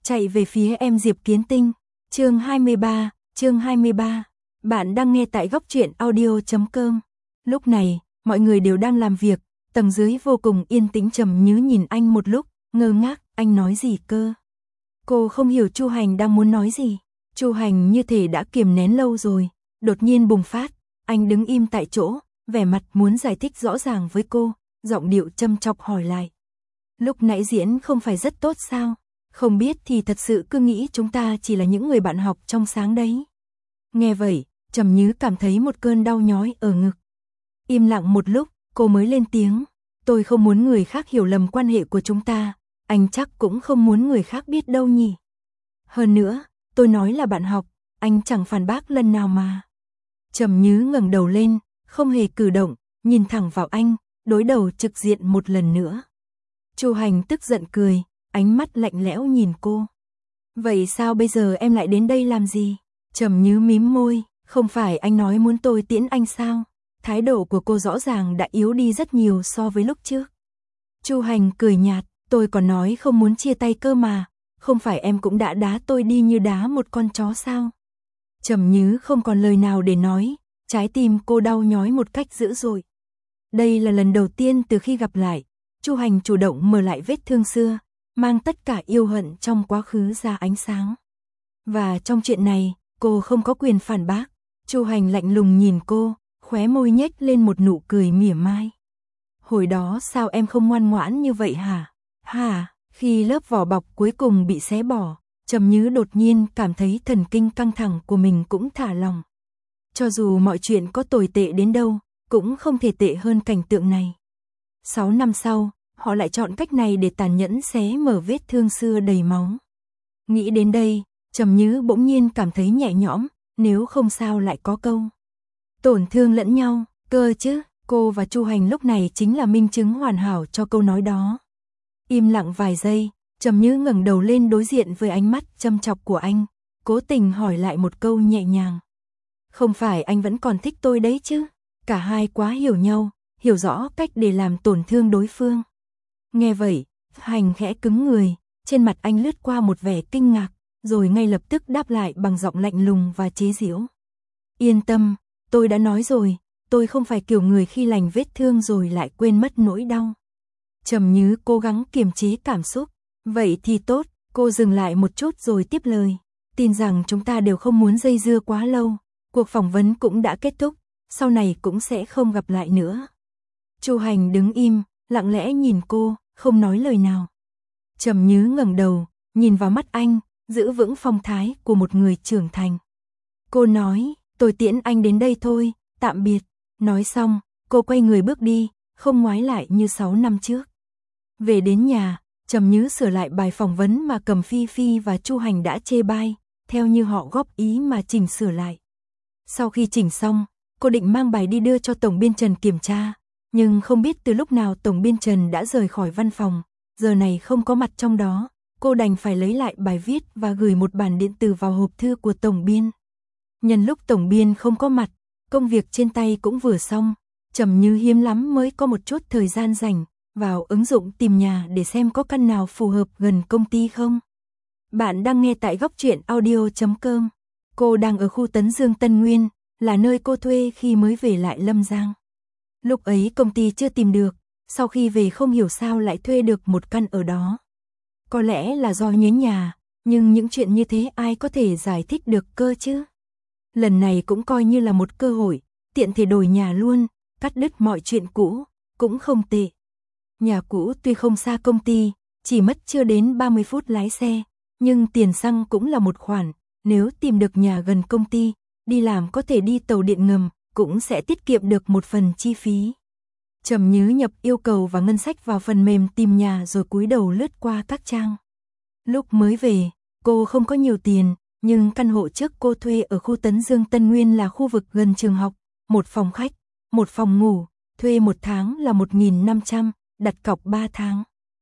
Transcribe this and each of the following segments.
chạy về phía em Diệp Kiến Tinh. Chương 23. Bạn đang nghe tại góc truyện audio.com. Lúc này, mọi người đều đang làm việc, tầng dưới vô cùng yên tĩnh. Trầm Nhứ nhìn anh một lúc, ngơ ngác, anh nói gì cơ? Cô không hiểu Chu Hành đang muốn nói gì. Chu Hành như thể đã kiềm nén lâu rồi, đột nhiên bùng phát, anh đứng im tại chỗ, vẻ mặt muốn giải thích rõ ràng với cô, giọng điệu châm chọc hỏi lại. Lúc nãy diễn không phải rất tốt sao? Không biết thì thật sự cứ nghĩ chúng ta chỉ là những người bạn học trong sáng đấy. Nghe vậy, Trầm Nhứ cảm thấy một cơn đau nhói ở ngực. Im lặng một lúc, cô mới lên tiếng. Tôi không muốn người khác hiểu lầm quan hệ của chúng ta, anh chắc cũng không muốn người khác biết đâu nhỉ. Hơn nữa, tôi nói là bạn học, anh chẳng phản bác lần nào mà. Trầm Nhứ ngẩng đầu lên, không hề cử động, nhìn thẳng vào anh, đối đầu trực diện một lần nữa. Chu Hành tức giận cười, ánh mắt lạnh lẽo nhìn cô. Vậy sao bây giờ em lại đến đây làm gì? Trầm Nhứ mím môi, không phải anh nói muốn tôi tiễn anh sao? Thái độ của cô rõ ràng đã yếu đi rất nhiều so với lúc trước. Chu Hành cười nhạt, tôi còn nói không muốn chia tay cơ mà, không phải em cũng đã đá tôi đi như đá một con chó sao? Trầm Nhứ không còn lời nào để nói, trái tim cô đau nhói một cách dữ dội. Đây là lần đầu tiên từ khi gặp lại, Chu Hành chủ động mở lại vết thương xưa, mang tất cả yêu hận trong quá khứ ra ánh sáng. Và trong chuyện này, cô không có quyền phản bác. Chu Hành lạnh lùng nhìn cô, khóe môi nhếch lên một nụ cười mỉa mai. Hồi đó sao em không ngoan ngoãn như vậy hả? Khi lớp vỏ bọc cuối cùng bị xé bỏ, Trầm Nhứ đột nhiên cảm thấy thần kinh căng thẳng của mình cũng thả lỏng. Cho dù mọi chuyện có tồi tệ đến đâu, cũng không thể tệ hơn cảnh tượng này. 6 năm sau, họ lại chọn cách này để tàn nhẫn xé mở vết thương xưa đầy máu. Nghĩ đến đây, Trầm Nhứ bỗng nhiên cảm thấy nhẹ nhõm, nếu không sao lại có câu tổn thương lẫn nhau, cơ chứ. Cô và Chu Hành lúc này chính là minh chứng hoàn hảo cho câu nói đó. Im lặng vài giây, Trầm Nhứ ngẩng đầu lên đối diện với ánh mắt châm chọc của anh, cố tình hỏi lại một câu nhẹ nhàng. Không phải anh vẫn còn thích tôi đấy chứ? Cả hai quá hiểu nhau, hiểu rõ cách để làm tổn thương đối phương. Nghe vậy, Hành khẽ cứng người, trên mặt anh lướt qua một vẻ kinh ngạc, rồi ngay lập tức đáp lại bằng giọng lạnh lùng và chế giễu. Yên tâm, tôi đã nói rồi, tôi không phải kiểu người khi lành vết thương rồi lại quên mất nỗi đau. Trầm Nhứ cố gắng kiềm chế cảm xúc. Vậy thì tốt, cô dừng lại một chút rồi tiếp lời. Tin rằng chúng ta đều không muốn dây dưa quá lâu, cuộc phỏng vấn cũng đã kết thúc, sau này cũng sẽ không gặp lại nữa. Chu Hành đứng im, lặng lẽ nhìn cô, không nói lời nào. Trầm Nhứ ngẩng đầu, nhìn vào mắt anh, giữ vững phong thái của một người trưởng thành. Cô nói, tôi tiễn anh đến đây thôi, tạm biệt. Nói xong, cô quay người bước đi, không ngoái lại như 6 năm trước. Về đến nhà, Trầm Nhứ sửa lại bài phỏng vấn mà Cầm Phi Phi và Chu Hành đã chê bai, theo như họ góp ý mà chỉnh sửa lại. Sau khi chỉnh xong, cô định mang bài đi đưa cho Tổng biên Trần kiểm tra, nhưng không biết từ lúc nào Tổng biên Trần đã rời khỏi văn phòng, giờ này không có mặt trong đó, cô đành phải lấy lại bài viết và gửi một bản điện tử vào hộp thư của Tổng biên. Nhân lúc Tổng biên không có mặt, công việc trên tay cũng vừa xong, Trầm Nhứ hiếm lắm mới có một chút thời gian rảnh, vào ứng dụng tìm nhà để xem có căn nào phù hợp gần công ty không. Bạn đang nghe tại góc truyện audio.com. Cô đang ở khu Tấn Dương Tân Nguyên, là nơi cô thuê khi mới về lại Lâm Giang. Lúc ấy công ty chưa tìm được, sau khi về không hiểu sao lại thuê được một căn ở đó. Có lẽ là do nhớ nhà, nhưng những chuyện như thế ai có thể giải thích được cơ chứ. Lần này cũng coi như là một cơ hội, tiện thể đổi nhà luôn, cắt đứt mọi chuyện cũ, cũng không tệ. Nhà cũ tuy không xa công ty, chỉ mất chưa đến 30 phút lái xe, nhưng tiền xăng cũng là một khoản, nếu tìm được nhà gần công ty, đi làm có thể đi tàu điện ngầm, cũng sẽ tiết kiệm được một phần chi phí. Trầm Nhứ nhập yêu cầu và ngân sách vào phần mềm tìm nhà rồi cúi đầu lướt qua các trang. Lúc mới về, cô không có nhiều tiền, nhưng căn hộ trước cô thuê ở khu Tấn Dương Tân Nguyên là khu vực gần trường học, một phòng khách, một phòng ngủ, thuê một tháng là 1.500, đặt cọc 3 tháng.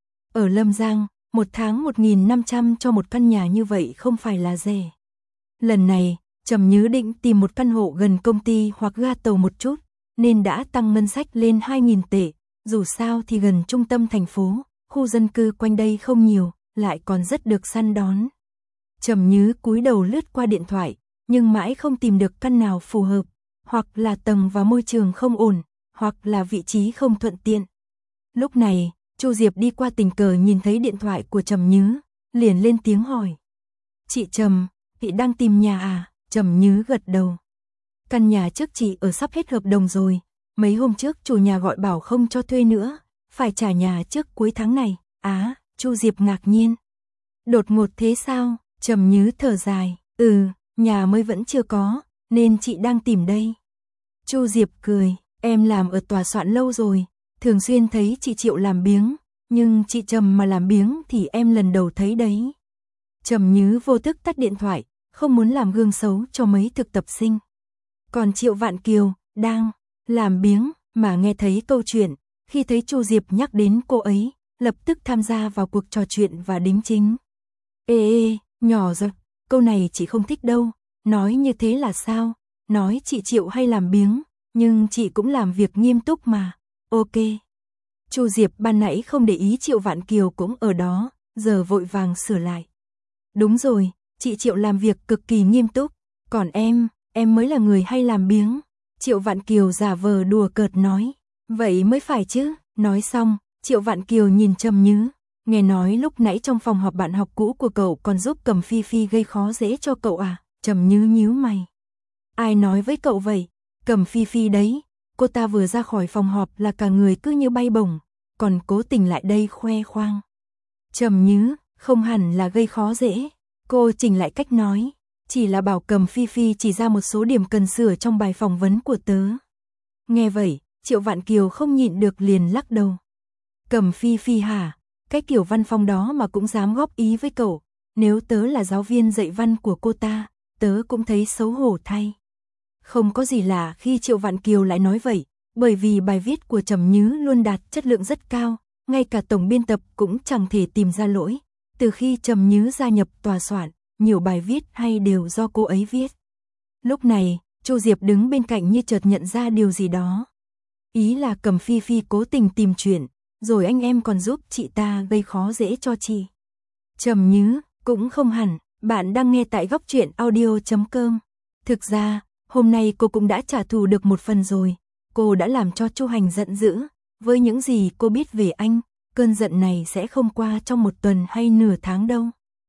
Ở Lâm Giang, một tháng 1.500 cho một căn nhà như vậy không phải là rẻ. Lần này, Trầm Nhứ định tìm một căn hộ gần công ty hoặc ga tàu một chút, nên đã tăng ngân sách lên 2.000 tệ, dù sao thì gần trung tâm thành phố, khu dân cư quanh đây không nhiều, lại còn rất được săn đón. Trầm Nhứ cúi đầu lướt qua điện thoại, nhưng mãi không tìm được căn nào phù hợp, hoặc là tầng và môi trường không ổn, hoặc là vị trí không thuận tiện. Lúc này, Chu Diệp đi qua tình cờ nhìn thấy điện thoại của Trầm Nhứ, liền lên tiếng hỏi. Chị Trầm, chị đang tìm nhà à? Trầm Nhứ gật đầu. Căn nhà trước chị ở sắp hết hợp đồng rồi, mấy hôm trước chủ nhà gọi bảo không cho thuê nữa, phải trả nhà trước cuối tháng này. Á, Chu Diệp ngạc nhiên. Đột ngột thế sao? Trầm Nhứ thở dài. Nhà mới vẫn chưa có, nên chị đang tìm đây. Chu Diệp cười, em làm ở tòa soạn lâu rồi, thường xuyên thấy chị Triệu làm biếng, nhưng chị Trầm mà làm biếng thì em lần đầu thấy đấy. Trầm Nhứ vô thức tắt điện thoại, không muốn làm gương xấu cho mấy thực tập sinh. Còn Triệu Vạn Kiều, đang làm biếng, mà nghe thấy câu chuyện, khi thấy Chu Diệp nhắc đến cô ấy, lập tức tham gia vào cuộc trò chuyện và đính chính. Ê, nhỏ rồi, câu này chị không thích đâu, nói như thế là sao, nói chị Triệu hay làm biếng, nhưng chị cũng làm việc nghiêm túc mà, ok. Chu Diệp ban nãy không để ý Triệu Vạn Kiều cũng ở đó, giờ vội vàng sửa lại. Đúng rồi, chị Triệu làm việc cực kỳ nghiêm túc, còn em mới là người hay làm biếng. Triệu Vạn Kiều giả vờ đùa cợt nói, vậy mới phải chứ. Nói xong, Triệu Vạn Kiều nhìn Trầm Nhứ, nghe nói lúc nãy trong phòng họp bạn học cũ của cậu còn giúp Cẩm Phi Phi gây khó dễ cho cậu à? Trầm Nhứ nhíu mày. Ai nói với cậu vậy? Cẩm Phi Phi đấy, cô ta vừa ra khỏi phòng họp là cả người cứ như bay bổng, còn cố tình lại đây khoe khoang. Trầm Nhứ, không hẳn là gây khó dễ, cô chỉnh lại cách nói, chỉ là bảo Cẩm Phi Phi chỉ ra một số điểm cần sửa trong bài phỏng vấn của tớ. Nghe vậy, Triệu Vạn Kiều không nhịn được liền lắc đầu. Cẩm Phi Phi hả? Cái kiểu văn phong đó mà cũng dám góp ý với cậu, nếu tớ là giáo viên dạy văn của cô ta, tớ cũng thấy xấu hổ thay. Không có gì lạ khi Triệu Vạn Kiều lại nói vậy, bởi vì bài viết của Trầm Nhứ luôn đạt chất lượng rất cao, ngay cả tổng biên tập cũng chẳng thể tìm ra lỗi. Từ khi Trầm Nhứ gia nhập tòa soạn, nhiều bài viết hay đều do cô ấy viết. Lúc này, Chu Diệp đứng bên cạnh như chợt nhận ra điều gì đó. Ý là Cẩm Phi Phi cố tình tìm chuyện, rồi anh em còn giúp chị ta gây khó dễ cho chị. Trầm Nhứ, cũng không hẳn, bạn đang nghe tại Góc Truyện Audio.com. Thực ra, hôm nay cô cũng đã trả thù được một phần rồi, cô đã làm cho Chu Hành giận dữ, với những gì cô biết về anh, cơn giận này sẽ không qua trong một tuần hay nửa tháng đâu.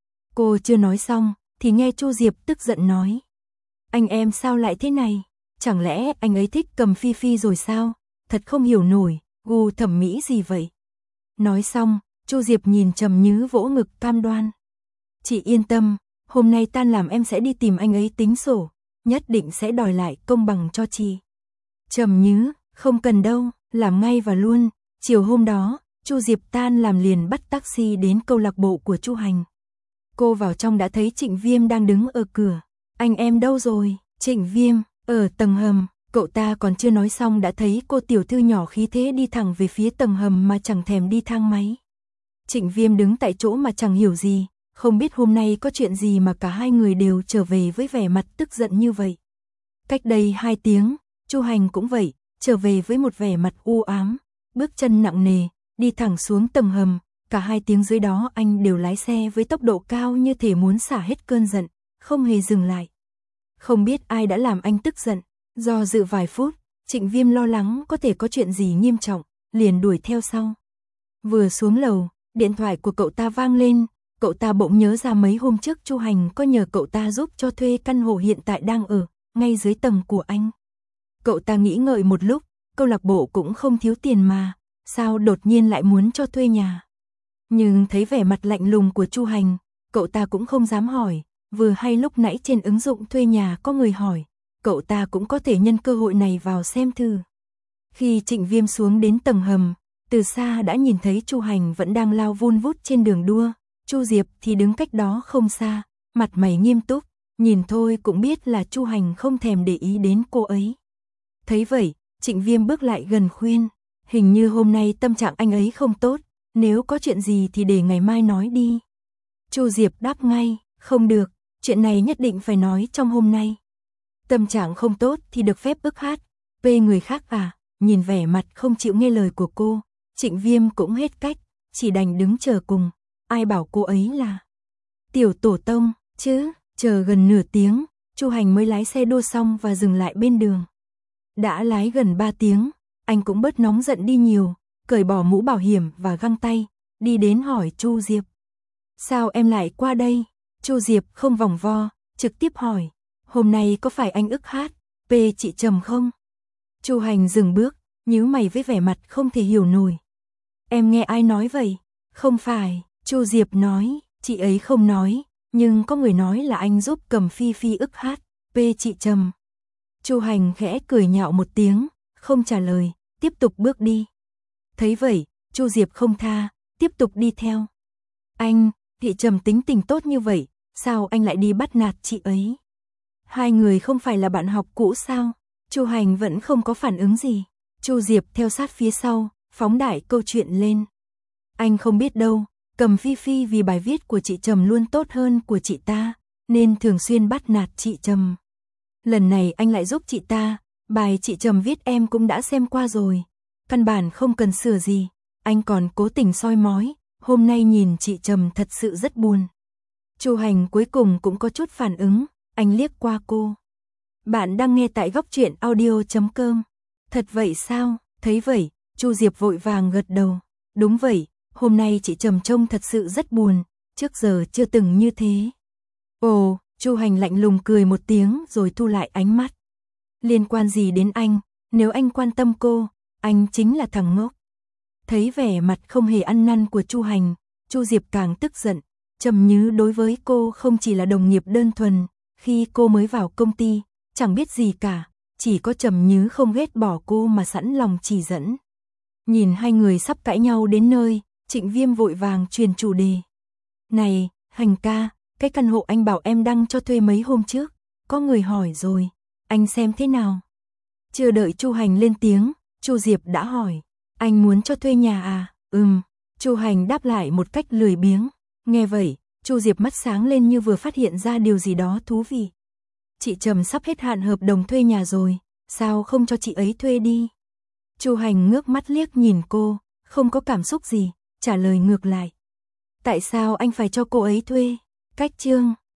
Cô chưa nói xong, thì nghe Chu Diệp tức giận nói. Anh em sao lại thế này? Chẳng lẽ anh ấy thích Cẩm Phi Phi rồi sao? Thật không hiểu nổi, gu thẩm mỹ gì vậy? Nói xong, Chu Diệp nhìn Trầm Nhứ vỗ ngực cam đoan. Chị yên tâm, hôm nay tan làm em sẽ đi tìm anh ấy tính sổ, nhất định sẽ đòi lại công bằng cho chị. Trầm Nhứ, không cần đâu, làm ngay và luôn. Chiều hôm đó, Chu Diệp tan làm liền bắt taxi đến câu lạc bộ của Chu Hành. Cô vào trong đã thấy Trịnh Viêm đang đứng ở cửa. Anh em đâu rồi? Trịnh Viêm, ở tầng hầm. Cậu ta còn chưa nói xong đã thấy cô tiểu thư nhỏ khí thế đi thẳng về phía tầng hầm mà chẳng thèm đi thang máy. Trịnh Viêm đứng tại chỗ mà chẳng hiểu gì, không biết hôm nay có chuyện gì mà cả hai người đều trở về với vẻ mặt tức giận như vậy. Cách đây 2 tiếng, Chu Hành cũng vậy, trở về với một vẻ mặt u ám, bước chân nặng nề, đi thẳng xuống tầng hầm, cả 2 tiếng dưới đó anh đều lái xe với tốc độ cao như thể muốn xả hết cơn giận, không hề dừng lại. Không biết ai đã làm anh tức giận. Do dự vài phút, Trịnh Viêm lo lắng có thể có chuyện gì nghiêm trọng, liền đuổi theo sau. Vừa xuống lầu, điện thoại của cậu ta vang lên, cậu ta bỗng nhớ ra mấy hôm trước Chu Hành có nhờ cậu ta giúp cho thuê căn hộ hiện tại đang ở, ngay dưới tầng của anh. Cậu ta nghĩ ngợi một lúc, câu lạc bộ cũng không thiếu tiền mà, sao đột nhiên lại muốn cho thuê nhà. Nhưng thấy vẻ mặt lạnh lùng của Chu Hành, cậu ta cũng không dám hỏi, vừa hay lúc nãy trên ứng dụng thuê nhà có người hỏi. Cậu ta cũng có thể nhân cơ hội này vào xem thử. Khi Trịnh Viêm xuống đến tầng hầm, từ xa đã nhìn thấy Chu Hành vẫn đang lao vun vút trên đường đua, Chu Diệp thì đứng cách đó không xa, mặt mày nghiêm túc, nhìn thôi cũng biết là Chu Hành không thèm để ý đến cô ấy. Thấy vậy, Trịnh Viêm bước lại gần khuyên, hình như hôm nay tâm trạng anh ấy không tốt, nếu có chuyện gì thì để ngày mai nói đi. Chu Diệp đáp ngay, không được, chuyện này nhất định phải nói trong hôm nay. Tâm trạng không tốt thì được phép ức hát, về người khác à? Nhìn vẻ mặt không chịu nghe lời của cô, Trịnh Viêm cũng hết cách, chỉ đành đứng chờ cùng. ai bảo cô ấy là tiểu tổ tông, chứ, chờ gần nửa tiếng, Chu Hành mới lái xe đua xong và dừng lại bên đường. Đã lái gần 3 tiếng, anh cũng bớt nóng giận đi nhiều, cởi bỏ mũ bảo hiểm và găng tay, đi đến hỏi Chu Diệp. Sao em lại qua đây? Chu Diệp không vòng vo, trực tiếp hỏi. Hôm nay có phải anh ức hát, chị Trầm không? Chu Hành dừng bước, nhíu mày với vẻ mặt không thể hiểu nổi. Em nghe ai nói vậy? Không phải, Chu Diệp nói, chị ấy không nói, nhưng có người nói là anh giúp Cầm Phi Phi ức hát, chị Trầm. Chu Hành khẽ cười nhạo một tiếng, không trả lời, tiếp tục bước đi. Thấy vậy, Chu Diệp không tha, tiếp tục đi theo. Anh, chị Trầm tính tình tốt như vậy, sao anh lại đi bắt nạt chị ấy? Hai người không phải là bạn học cũ sao? Chu Hành vẫn không có phản ứng gì. Chu Diệp theo sát phía sau, phóng đại câu chuyện lên. Anh không biết đâu, Cầm Phi Phi vì bài viết của chị Trầm luôn tốt hơn của chị ta, nên thường xuyên bắt nạt chị Trầm. Lần này anh lại giúp chị ta, bài chị Trầm viết em cũng đã xem qua rồi, căn bản không cần sửa gì, anh còn cố tình soi mói, hôm nay nhìn chị Trầm thật sự rất buồn. Chu Hành cuối cùng cũng có chút phản ứng, anh liếc qua cô. Bạn đang nghe tại góc truyện audio.com. Thật vậy sao? Thấy vậy, Chu Diệp vội vàng gật đầu. Đúng vậy, hôm nay chị Trầm trông thật sự rất buồn, trước giờ chưa từng như thế. Ồ, Chu Hành lạnh lùng cười một tiếng rồi thu lại ánh mắt. Liên quan gì đến anh, nếu anh quan tâm cô, anh chính là thằng ngốc. Thấy vẻ mặt không hề ăn năn của Chu Hành, Chu Diệp càng tức giận. Trầm Như đối với cô không chỉ là đồng nghiệp đơn thuần, khi cô mới vào công ty, chẳng biết gì cả, chỉ có Trầm Như không ghét bỏ cô mà sẵn lòng chỉ dẫn. Nhìn hai người sắp cãi nhau đến nơi, Trịnh Viêm vội vàng truyền chủ đề. Này, Hành ca, cái căn hộ anh bảo em đăng cho thuê mấy hôm trước, có người hỏi rồi, anh xem thế nào? Chưa đợi Chu Hành lên tiếng, Chu Diệp đã hỏi, anh muốn cho thuê nhà à? Chu Hành đáp lại một cách lười biếng. Nghe vậy, Chu Diệp mắt sáng lên như vừa phát hiện ra điều gì đó thú vị. Chị Trầm sắp hết hạn hợp đồng thuê nhà rồi, sao không cho chị ấy thuê đi? Chu Hành ngước mắt liếc nhìn cô, không có cảm xúc gì, trả lời ngược lại. Tại sao anh phải cho cô ấy thuê? Cách chương